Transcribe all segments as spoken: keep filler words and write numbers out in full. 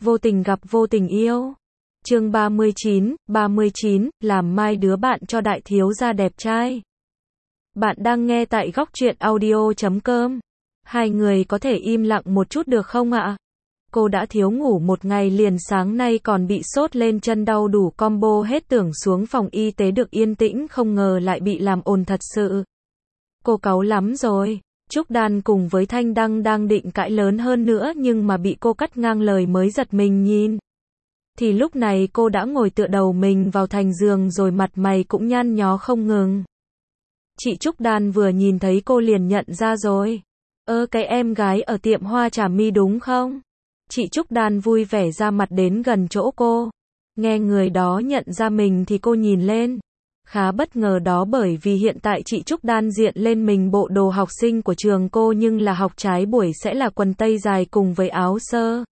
Vô tình gặp vô tình yêu. Chương ba mươi chín, ba mươi chín, làm mai đứa bạn cho đại thiếu gia đẹp trai. Bạn đang nghe tại góc truyện audio chấm com. Hai người có thể im lặng một chút được không ạ? Cô đã thiếu ngủ một ngày liền, sáng nay còn bị sốt lên chân đau đủ combo hết, tưởng xuống phòng y tế được yên tĩnh, không ngờ lại bị làm ồn thật sự. Cô cáu lắm rồi. Trúc Đan cùng với Thanh Đăng đang định cãi lớn hơn nữa nhưng mà bị cô cắt ngang lời, mới giật mình nhìn. Thì lúc này cô đã ngồi tựa đầu mình vào thành giường rồi, mặt mày cũng nhăn nhó không ngừng. Chị Trúc Đan vừa nhìn thấy cô liền nhận ra rồi. Ơ, cái em gái ở tiệm hoa trà mi đúng không? Chị Trúc Đan vui vẻ ra mặt đến gần chỗ cô. Nghe người đó nhận ra mình thì cô nhìn lên. Khá bất ngờ đó, bởi vì hiện tại chị Trúc Đan diện lên mình bộ đồ học sinh của trường cô, nhưng là học trái buổi sẽ là quần tây dài cùng với áo sơ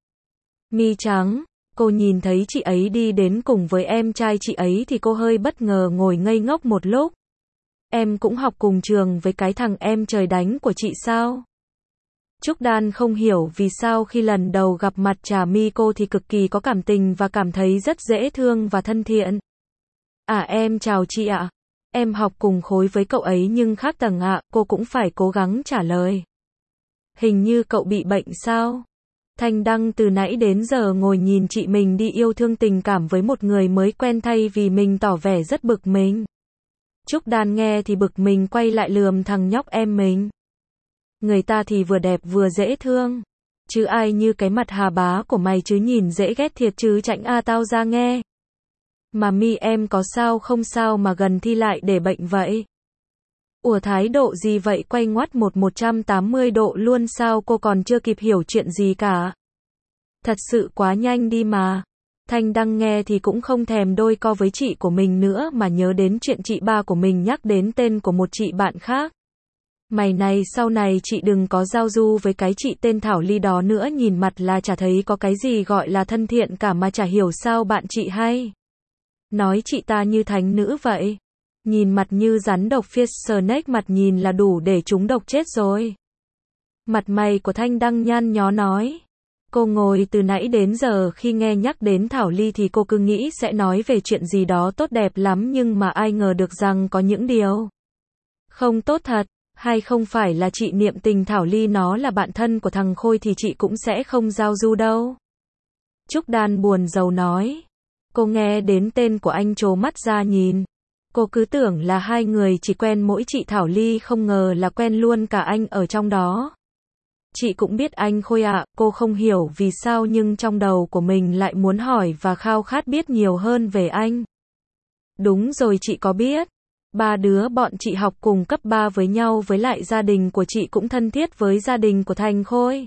mi trắng. Cô nhìn thấy chị ấy đi đến cùng với em trai chị ấy thì cô hơi bất ngờ, ngồi ngây ngốc một lúc. Em cũng học cùng trường với cái thằng em trời đánh của chị sao? Trúc Đan không hiểu vì sao khi lần đầu gặp mặt Trà Mi cô thì cực kỳ có cảm tình và cảm thấy rất dễ thương và thân thiện. À, em chào chị ạ. Em học cùng khối với cậu ấy nhưng khác tầng ạ, cô cũng phải cố gắng trả lời. Hình như cậu bị bệnh sao? Thanh Đăng từ nãy đến giờ ngồi nhìn chị mình đi yêu thương tình cảm với một người mới quen thay vì mình tỏ vẻ rất bực mình. Trúc Đan nghe thì bực mình, quay lại lườm thằng nhóc em mình. Người ta thì vừa đẹp vừa dễ thương. Chứ ai như cái mặt hà bá của mày chứ, nhìn dễ ghét thiệt chứ, chảnh a tao ra nghe. Mà Mi em có sao không sao mà gần thi lại để bệnh vậy? Ủa, thái độ gì vậy, quay ngoắt một một trăm tám mươi độ luôn sao, cô còn chưa kịp hiểu chuyện gì cả. Thật sự quá nhanh đi mà. Thanh Đăng nghe thì cũng không thèm đôi co với chị của mình nữa mà nhớ đến chuyện chị ba của mình nhắc đến tên của một chị bạn khác. Mày này, sau này chị đừng có giao du với cái chị tên Thảo Ly đó nữa, nhìn mặt là chả thấy có cái gì gọi là thân thiện cả mà chả hiểu sao bạn chị hay nói chị ta như thánh nữ vậy. Nhìn mặt như rắn độc fierce snake, mặt nhìn là đủ để chúng độc chết rồi. Mặt mày của Thanh Đăng nhăn nhó nói. Cô ngồi từ nãy đến giờ, khi nghe nhắc đến Thảo Ly thì cô cứ nghĩ sẽ nói về chuyện gì đó tốt đẹp lắm, nhưng mà ai ngờ được rằng có những điều không tốt thật. Hay không phải là chị niệm tình Thảo Ly nó là bạn thân của thằng Khôi thì chị cũng sẽ không giao du đâu. Trúc Đan buồn rầu nói. Cô nghe đến tên của anh trố mắt ra nhìn. Cô cứ tưởng là hai người chỉ quen mỗi chị Thảo Ly, không ngờ là quen luôn cả anh ở trong đó. Chị cũng biết anh Khôi ạ, cô không hiểu vì sao nhưng trong đầu của mình lại muốn hỏi và khao khát biết nhiều hơn về anh. Đúng rồi, chị có biết. Ba đứa bọn chị học cùng cấp ba với nhau, với lại gia đình của chị cũng thân thiết với gia đình của thằng Khôi.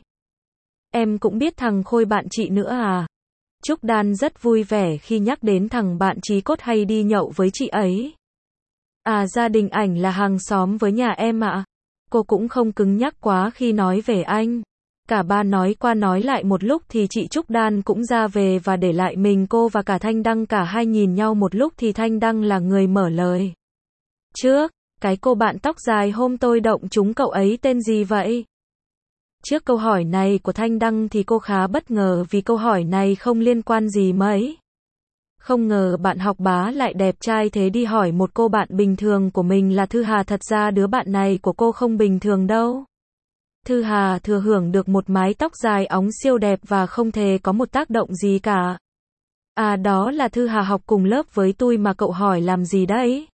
Em cũng biết thằng Khôi bạn chị nữa à? Trúc Đan rất vui vẻ khi nhắc đến thằng bạn chí cốt hay đi nhậu với chị ấy. À, gia đình ảnh là hàng xóm với nhà em ạ. À? Cô cũng không cứng nhắc quá khi nói về anh. Cả ba nói qua nói lại một lúc thì chị Trúc Đan cũng ra về và để lại mình, cô và cả Thanh Đăng. Cả hai nhìn nhau một lúc thì Thanh Đăng là người mở lời. Trước, cái cô bạn tóc dài hôm tôi động chúng cậu ấy tên gì vậy? Trước câu hỏi này của Thanh Đăng thì cô khá bất ngờ vì câu hỏi này không liên quan gì mấy. Không ngờ bạn học bá lại đẹp trai thế, đi hỏi một cô bạn bình thường của mình là Thư Hà. Thật ra đứa bạn này của cô không bình thường đâu. Thư Hà thừa hưởng được một mái tóc dài óng siêu đẹp và không hề có một tác động gì cả. À, đó là Thư Hà học cùng lớp với tôi mà cậu hỏi làm gì đấy?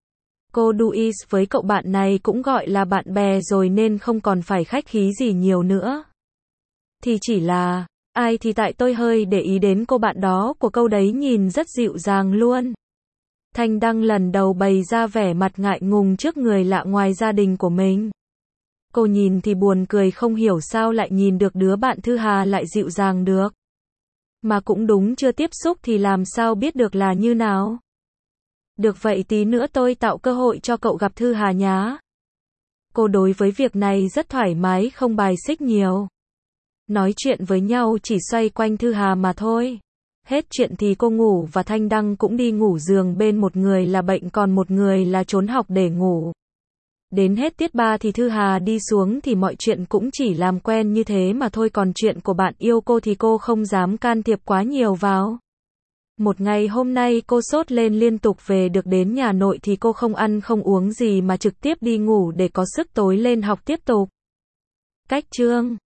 Cô Duis với cậu bạn này cũng gọi là bạn bè rồi nên không còn phải khách khí gì nhiều nữa. Thì chỉ là, ai thì tại tôi hơi để ý đến cô bạn đó của câu đấy, nhìn rất dịu dàng luôn. Thanh Đăng lần đầu bày ra vẻ mặt ngại ngùng trước người lạ ngoài gia đình của mình. Cô nhìn thì buồn cười, không hiểu sao lại nhìn được đứa bạn Thư Hà lại dịu dàng được. Mà cũng đúng, chưa tiếp xúc thì làm sao biết được là như nào. Được vậy tí nữa tôi tạo cơ hội cho cậu gặp Thư Hà nhá. Cô đối với việc này rất thoải mái, không bài xích nhiều. Nói chuyện với nhau chỉ xoay quanh Thư Hà mà thôi. Hết chuyện thì cô ngủ và Thanh Đăng cũng đi ngủ giường bên, một người là bệnh còn một người là trốn học để ngủ. Đến hết tiết ba thì Thư Hà đi xuống thì mọi chuyện cũng chỉ làm quen như thế mà thôi, còn chuyện của bạn yêu cô thì cô không dám can thiệp quá nhiều vào. Một ngày hôm nay cô sốt lên liên tục, về được đến nhà nội thì cô không ăn không uống gì mà trực tiếp đi ngủ để có sức tối lên học tiếp tục. Cách chương